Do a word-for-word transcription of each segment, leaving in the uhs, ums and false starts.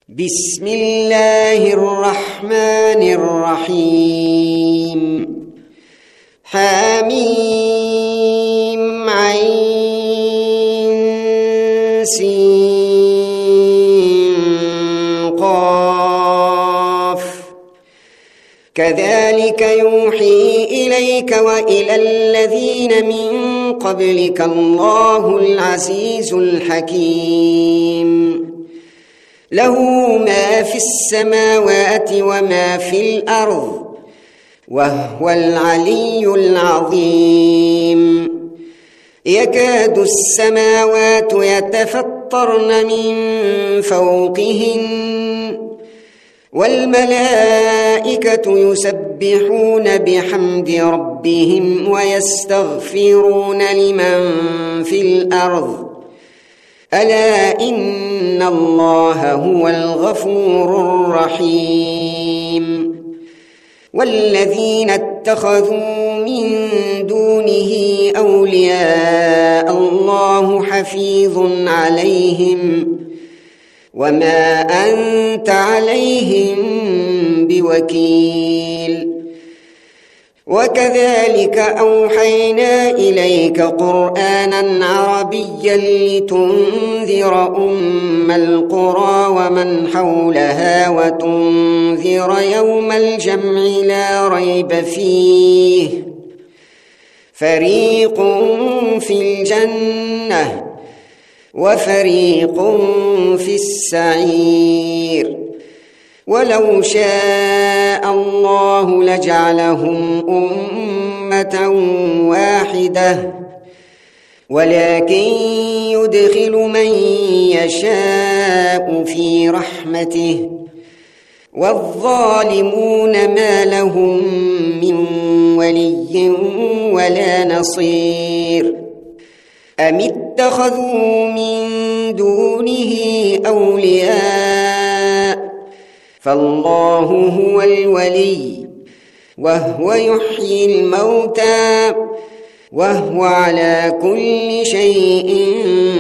بسم الله الرحمن الرحيم حميم عين سين قاف كذلك يوحي إليك وإلى الذين من قبلك الله العزيز الحكيم له ما في السماوات وما في الأرض وهو العلي العظيم يكاد السماوات يتفطرن من فوقهن والملائكة يسبحون بحمد ربهم ويستغفرون لمن في الأرض ألا إن الله هو الغفور الرحيم والذين اتخذوا من دونه أولياء الله حفيظ عليهم وما أنت عليهم بوكيل وكذلك أوحينا إليك قرآنا عربيا لتنذر أم القرى ومن حولها وتنذر يوم الجمع لا ريب فيه فريق في الجنة وفريق في السعير ولو شاء الله لجعلهم أمة واحدة ولكن يدخل من يشاء في رحمته والظالمون ما لهم من ولي ولا نصير أم اتخذوا من دونه أولياء فالله هو الولي وهو يحيي الموتى وهو على كل شيء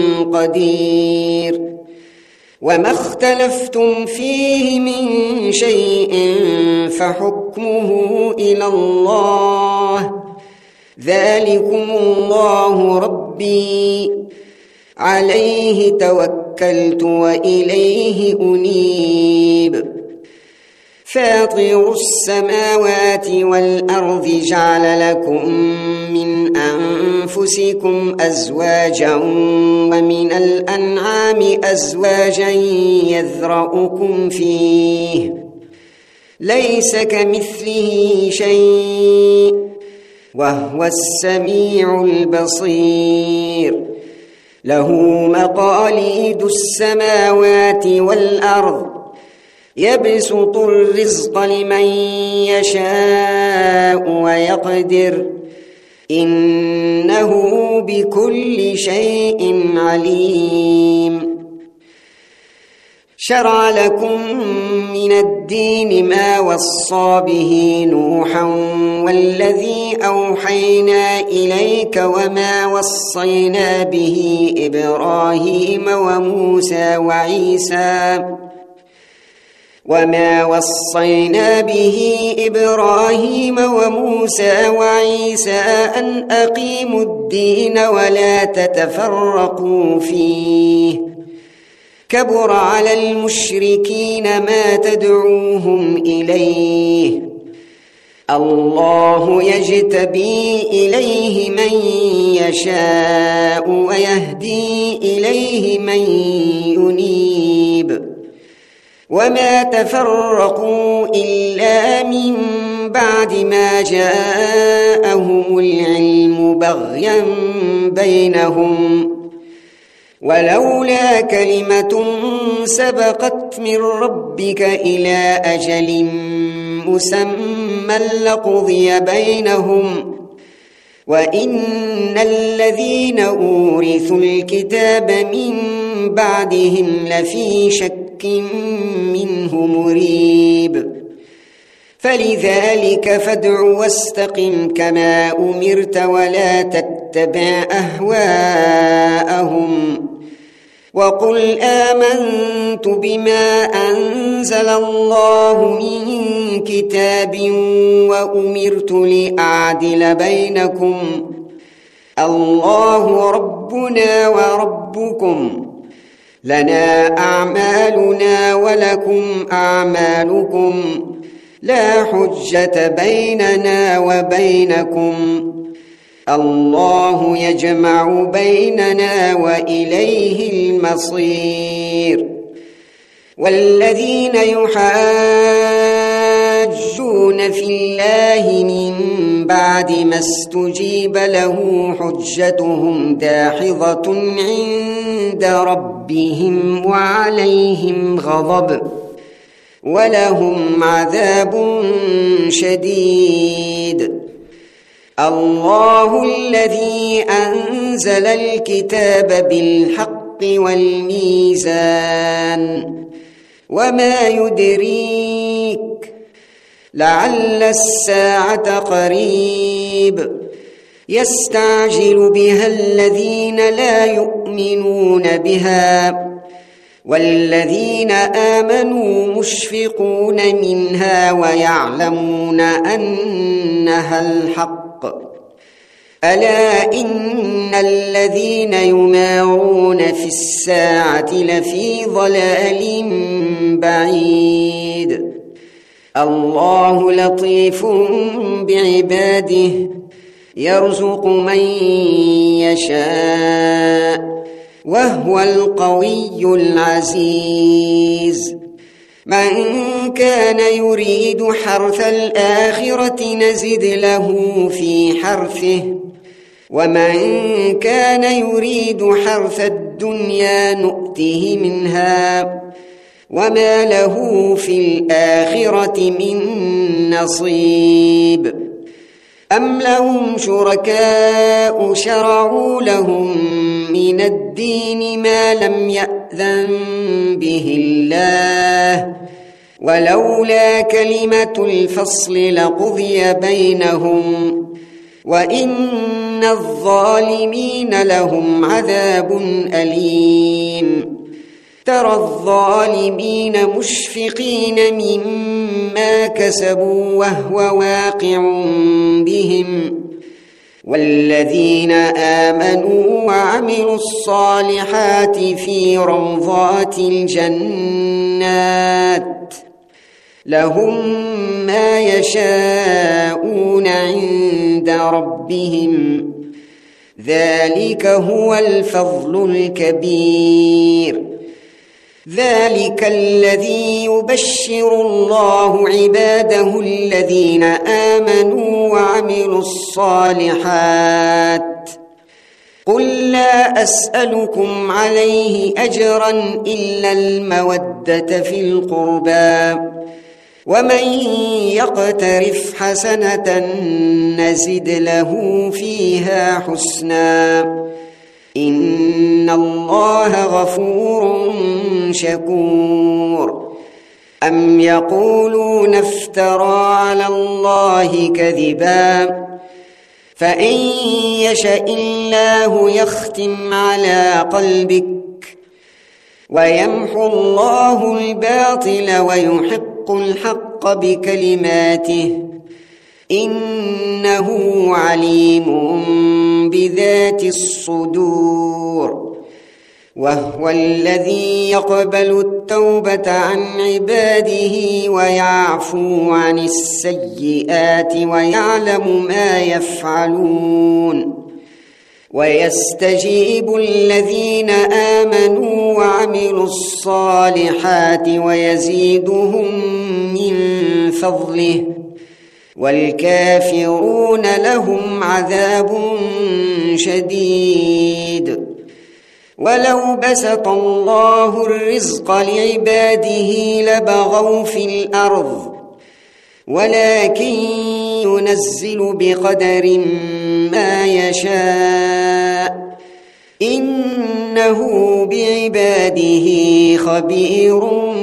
قدير وما اختلفتم فيه من شيء فحكمه إلى الله ذلكم الله ربي عليه توكلت وإليه أنيب فاطر السماوات والأرض جعل لكم من أنفسكم أزواجا ومن الأنعام أزواجا يذرأكم فيه ليس كمثله شيء وهو السميع البصير له مقاليد السماوات والأرض يبسط الرزق لمن يشاء ويقدر إنه بكل شيء عليم شرع لكم من الدين ما وصى به نوحا والذي أوحينا إليك وما وصينا به إبراهيم وموسى وعيسى وما وصينا به إبراهيم وموسى وعيسى أن أقيموا الدين ولا تتفرقوا فيه كبر على المشركين ما تدعوهم إليه الله يجتبي إليه من يشاء ويهدي إليه من ينيب وما تفرقوا إلا من بعد ما جاءهم العلم بغيا بينهم ولولا كلمة سبقت من ربك إلى أجل مسمى لقضي بينهم وإن الذين أورثوا الكتاب من بعدهم لفي شك منه مريب فلذلك فادع واستقم كما أمرت ولا تتبع أهواءهم وقل آمنت بما أنزل الله من كتاب وأمرت لأعدل بينكم الله ربنا وربكم لنا أعمالنا ولكم أعمالكم لا حجة بيننا وبينكم الله يجمع بيننا وإليه المصير. والذين يحاجون في الله من بعد ما استجيب له حجتهم داحضة عند ربهم وعليهم غضب ولهم عذاب شديد. الله الذي أنزل الكتاب بالحق والميزان وما يدريك لعل الساعة قريب يستعجل بها الذين لا يؤمنون بها والذين آمنوا مشفقون منها ويعلمون أنها الحق. ألا إن الذين يمارون في الساعة لفي ضلال بعيد. الله لطيف بعباده يرزق من يشاء وهو القوي العزيز. من كان يريد حرث الآخرة نزد له في حرثه ومن كان يريد حرث الدنيا نؤته منها وما له في الآخرة من نصيب. أم لهم شركاء شرعوا لهم من الدين ما لم يأذن به الله ولولا كلمة الفصل لقضي بينهم وإن الظالمين لهم عذاب أليم. ترى الظالمين مشفقين مما كسبوا وهو واقع بهم والذين آمنوا وعملوا الصالحات في روضات الجنات لهم ما يشاءون عند ربهم ذلك هو الفضل الكبير. ذلك الذي يبشر الله عباده الذين آمنوا وعملوا الصالحات. قل لا أسألكم عليه أجرا إلا المودة في القربى ومن يقترف حسنة نزد له فيها حسنا إن الله غفور شكور. أم يقولون افترى على الله كذبا فإن يشأ الله يختم على قلبك ويمحو الله الباطل ويحق الحق بكلماته إنه عليم بذات الصدور. وهو الذي يقبل التوبة عن عباده ويعفو عن السيئات ويعلم ما يفعلون ويستجيب الذين آمنوا وعملوا الصالحات ويزيدهم من فضله والكافرون لهم عذاب شديد. ولو بسط الله الرزق لعباده لبغوا في الأرض ولكن ينزل بقدر ما يشاء إنه بعباده خبير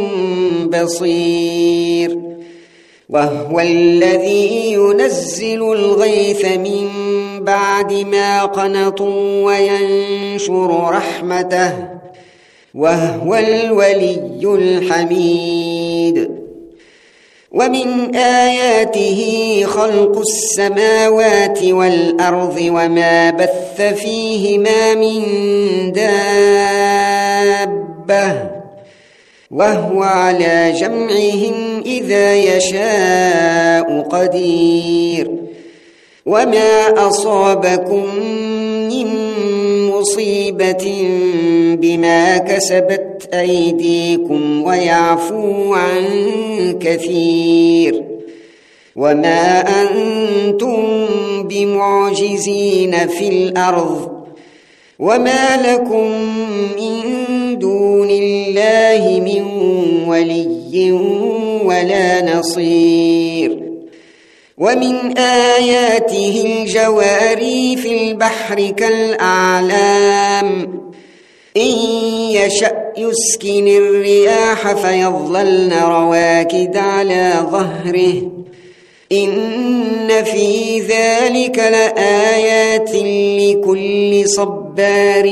بصير. وهو الذي ينزل الغيث من بعد ما قنطوا وينشر رحمته وهو الولي الحميد. ومن آياته خلق السماوات والأرض وما بث فيهما من دابة وهو على جمعهم إذا يشاء قدير. وما أصابكم من مصيبة بما كسبت أيديكم ويعفو عن كثير. وما أنتم بمعجزين في الأرض وما لكم من دون الله من ولي ولا نصير. ومن آياته الجواري في البحر كالأعلام إن يشأ يسكن الرياح فيظللن رواكد على ظهره إن في ذلك لآيات لكل صبار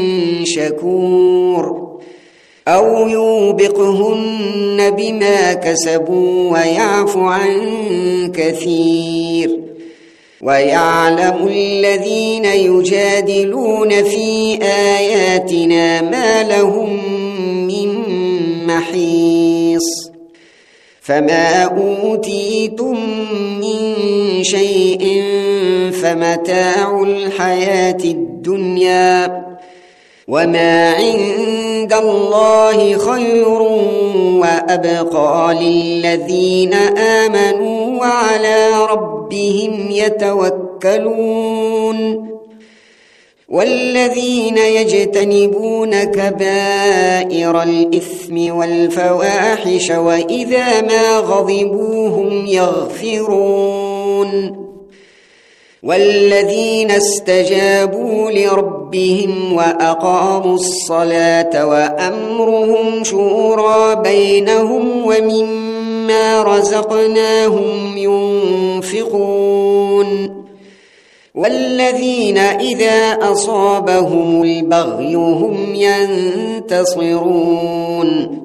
شكور. أو يوبقهن بما كسبوا ويعفو عن كثير. ويعلم الذين يجادلون في آياتنا ما لهم من محيص. فما أوتيتم من شيء فمتاع الحياة الدنيا وما عند الله خير وأبقى للذين آمنوا وعلى ربهم يتوكلون. والذين يجتنبون كبائر الإثم والفواحش وإذا ما غضبوا هم يغفرون. والذين استجابوا لربهم وأقاموا الصلاة وأمرهم شورى بينهم ومما رزقناهم ينفقون. والذين إذا أصابهم البغي هم ينتصرون.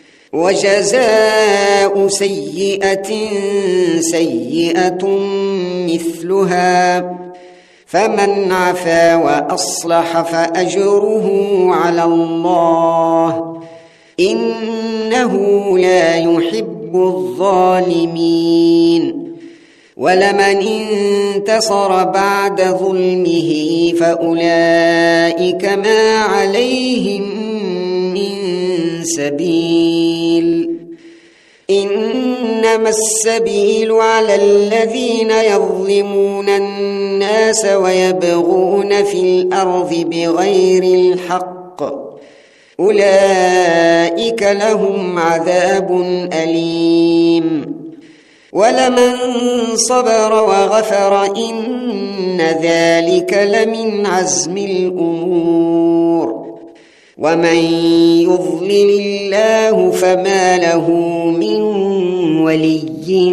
وجزاء سيئة سيئة مثلها فمن عفا وأصلح فأجره على الله إنه لا يحب الظالمين. ولمن انتصر بعد ظلمه فأولئك ما عليهم من سبيل. إنما السبيل على الذين يظلمون الناس ويبغون في الأرض بغير الحق أولئك لهم عذاب أليم. ولمن صبر وغفر إن ذلك لمن عزم الأمور. ومن يضلل الله فما له من ولي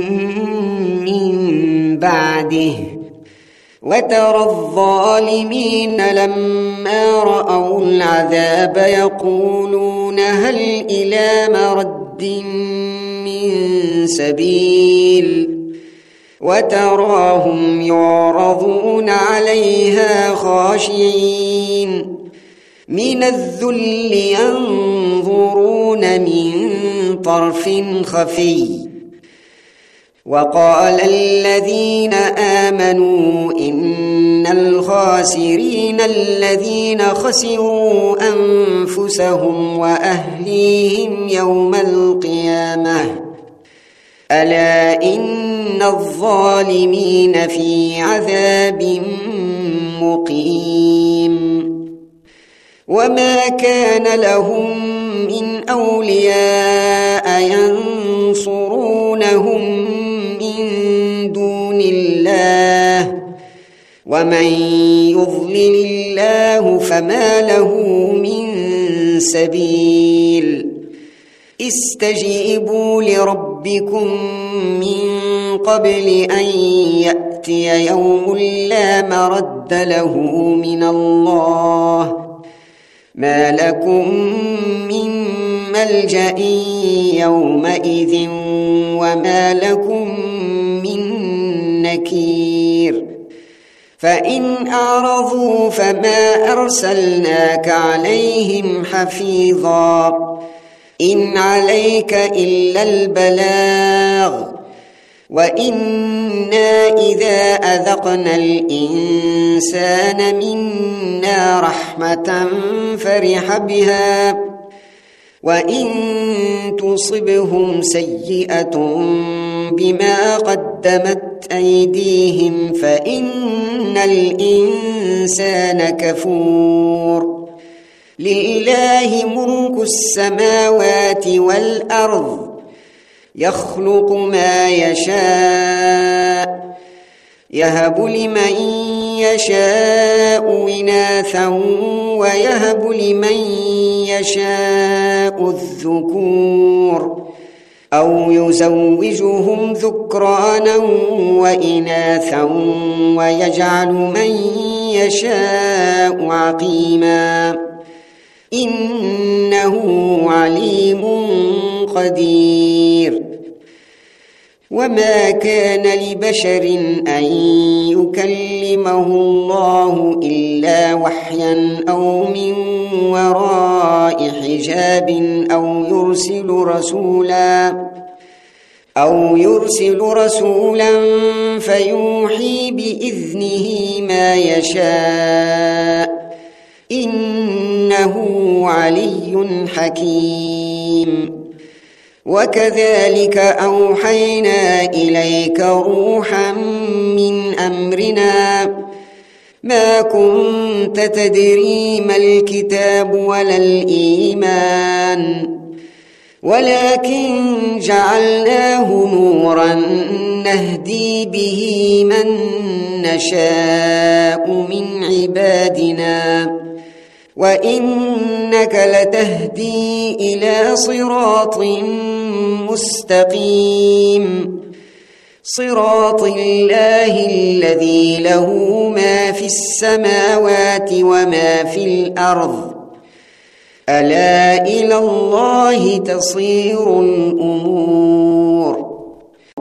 من بعده. وترى الظالمين لما رأوا العذاب يقولون هل إلى مرد من سبيل. وتراهم يعرضون عليها خاشعين من الذل ينظرون من طرف خفي. وقال الذين آمنوا إن الخاسرين الذين خسروا أنفسهم وأهليهم يوم القيامة ألا إن الظالمين في عذاب مقيم. وما كان لهم من أولياء ينصرونهم من دون الله ومن يضلل الله فما له من سبيل. استجيبوا لربكم من قبل أن يأتي يوم لا مرد له من الله ما لكم من ملجأ يومئذ وما لكم من نكير فإن أعرضوا فما أرسلناك عليهم حفيظا إن عليك إلا البلاغ وإنا إذا أذقنا الإنسان منا رحمة فرح بها وإن تصبهم سيئة بما قدمت أيديهم فإن الإنسان كفور لله ملك السماوات والأرض يخلق ما يشاء يهب لمن يشاء إناثا ويهب لمن يشاء الذكور أو يزوجهم ذكرانا وإناثا ويجعل من يشاء عقيما إنه عليم قدير وما كان لبشر أن يكلمه الله إلا وحيا أو من وراء حجاب أو يرسل رسولا أو يرسل رسولا فيوحي بإذنه ما يشاء إنه علي حكيم وكذلك أوحينا إليك روحا من أمرنا ما كنت تدري ما الكتاب ولا الإيمان ولكن جعلناه نورا نهدي به من نشاء من عبادنا وإنك لتهدي إلى صراط مستقيم صراط الله الذي له ما في السماوات وما في الأرض ألا إلى الله تصير الأمور